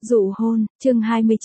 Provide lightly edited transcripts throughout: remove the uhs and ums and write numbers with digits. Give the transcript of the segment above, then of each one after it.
Dụ hôn, chương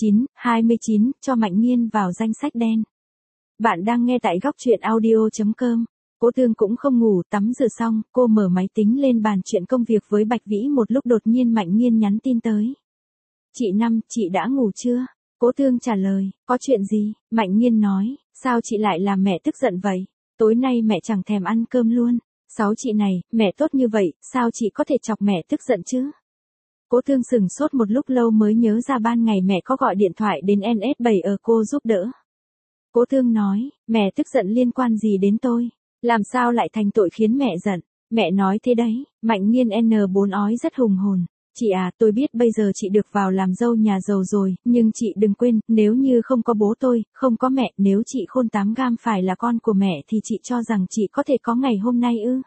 29, cho Mạnh Nghiên vào danh sách đen. Bạn đang nghe tại góc truyện audio.com. Cố Tương cũng không ngủ, tắm rửa xong, cô mở máy tính lên bàn chuyện công việc với Bạch Vĩ một lúc đột nhiên Mạnh Nghiên nhắn tin tới. Chị Năm, chị đã ngủ chưa? Cố Tương trả lời, có chuyện gì? Mạnh Nghiên nói, sao chị lại làm mẹ tức giận vậy? Tối nay mẹ chẳng thèm ăn cơm luôn. Sáu chị này, mẹ tốt như vậy, sao chị có thể chọc mẹ tức giận chứ? Cố Tương sửng sốt một lúc lâu mới nhớ ra ban ngày mẹ có gọi điện thoại đến NS7 ở cô giúp đỡ. Cố Tương nói, mẹ tức giận liên quan gì đến tôi? Làm sao lại thành tội khiến mẹ giận? Mẹ nói thế đấy. Mạnh Nghiên N4 ói rất hùng hồn. Chị à, tôi biết bây giờ chị được vào làm dâu nhà giàu rồi, nhưng chị đừng quên, nếu như không có bố tôi, không có mẹ, nếu chị Khôn 8 gam phải là con của mẹ thì chị cho rằng chị có thể có ngày hôm nay ư?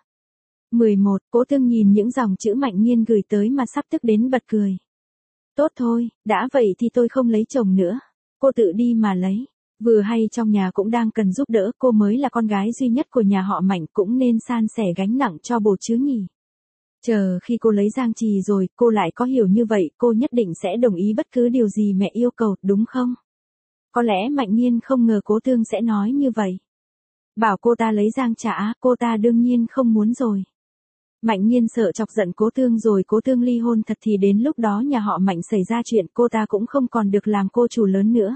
11. Cố Tương nhìn những dòng chữ Mạnh Nghiên gửi tới mà sắp tức đến bật cười. Tốt thôi, đã vậy thì tôi không lấy chồng nữa. Cô tự đi mà lấy. Vừa hay trong nhà cũng đang cần giúp đỡ, cô mới là con gái duy nhất của nhà họ Mạnh, cũng nên san sẻ gánh nặng cho bố chứ nhỉ. Chờ khi cô lấy Giang Trì rồi, cô lại có hiểu như vậy, cô nhất định sẽ đồng ý bất cứ điều gì mẹ yêu cầu, đúng không? Có lẽ Mạnh Nghiên không ngờ Cố Tương sẽ nói như vậy. Bảo cô ta lấy Giang trả, cô ta đương nhiên không muốn rồi. Mạnh Nghiên sợ chọc giận Cố Tương rồi Cố Tương ly hôn thật thì đến lúc đó nhà họ Mạnh xảy ra chuyện cô ta cũng không còn được làm cô chủ lớn nữa.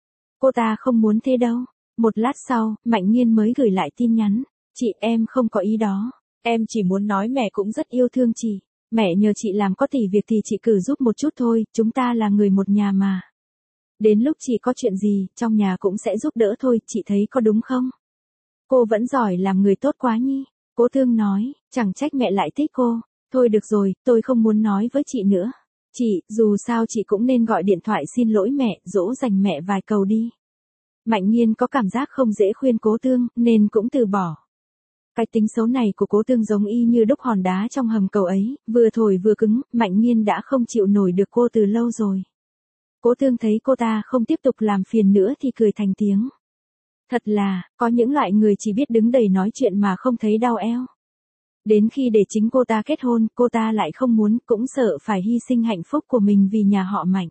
Cô ta không muốn thế đâu. Một lát sau, Mạnh Nghiên mới gửi lại tin nhắn. Chị, em không có ý đó. Em chỉ muốn nói mẹ cũng rất yêu thương chị. Mẹ nhờ chị làm có tỷ việc thì chị cử giúp một chút thôi, chúng ta là người một nhà mà. Đến lúc chị có chuyện gì, trong nhà cũng sẽ giúp đỡ thôi, chị thấy có đúng không? Cô vẫn giỏi làm người tốt quá nhi. Cố Tương nói, chẳng trách mẹ lại thích cô. Thôi được rồi, tôi không muốn nói với chị nữa. Chị, dù sao chị cũng nên gọi điện thoại xin lỗi mẹ, dỗ dành mẹ vài câu đi. Mạnh Nghiên có cảm giác không dễ khuyên Cố Tương, nên cũng từ bỏ. Cái tính xấu này của Cố Tương giống y như đúc hòn đá trong hầm cầu ấy, vừa thổi vừa cứng, Mạnh Nghiên đã không chịu nổi được cô từ lâu rồi. Cố Tương thấy cô ta không tiếp tục làm phiền nữa thì cười thành tiếng. Thật là, có những loại người chỉ biết đứng đầy nói chuyện mà không thấy đau eo. Đến khi để chính cô ta kết hôn, cô ta lại không muốn, cũng sợ phải hy sinh hạnh phúc của mình vì nhà họ Mạnh.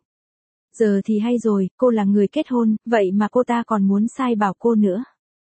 Giờ thì hay rồi, cô là người kết hôn, vậy mà cô ta còn muốn sai bảo cô nữa.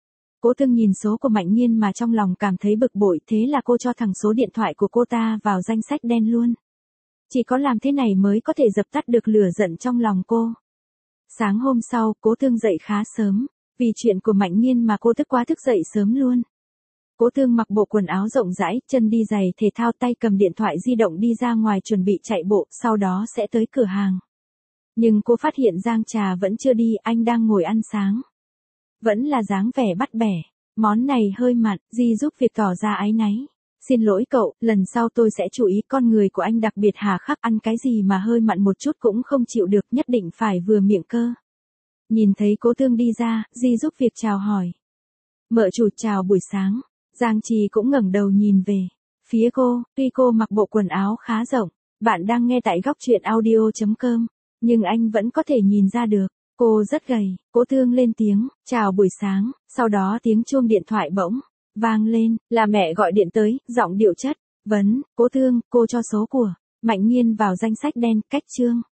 Cố Tương nhìn số của Mạnh Nghiên mà trong lòng cảm thấy bực bội, thế là cô cho thẳng số điện thoại của cô ta vào danh sách đen luôn. Chỉ có làm thế này mới có thể dập tắt được lửa giận trong lòng cô. Sáng hôm sau, Cố Tương dậy khá sớm. Vì chuyện của Mạnh Nghiên mà cô quá thức dậy sớm luôn. Cố Tương mặc bộ quần áo rộng rãi, chân đi giày thể thao, tay cầm điện thoại di động đi ra ngoài chuẩn bị chạy bộ, sau đó sẽ tới cửa hàng. Nhưng cô phát hiện Giang Trà vẫn chưa đi, anh đang ngồi ăn sáng. Vẫn là dáng vẻ bắt bẻ. Món này hơi mặn, Di giúp việc tỏ ra áy náy. Xin lỗi cậu, lần sau tôi sẽ chú ý, con người của anh đặc biệt hà khắc, ăn cái gì mà hơi mặn một chút cũng không chịu được, nhất định phải vừa miệng cơ. Nhìn thấy Cố Tương đi ra, Di giúp việc chào hỏi. Mợ chủ chào buổi sáng. Giang Trì cũng ngẩng đầu nhìn về phía cô, tuy cô mặc bộ quần áo khá rộng. Bạn đang nghe tại góc truyện audio.com, nhưng anh vẫn có thể nhìn ra được, cô rất gầy. Cố Tương lên tiếng, chào buổi sáng, sau đó tiếng chuông điện thoại bỗng vang lên, là mẹ gọi điện tới, giọng điệu chất vấn. Cố Tương, cô cho số của Mạnh Nghiên vào danh sách đen, cách chương.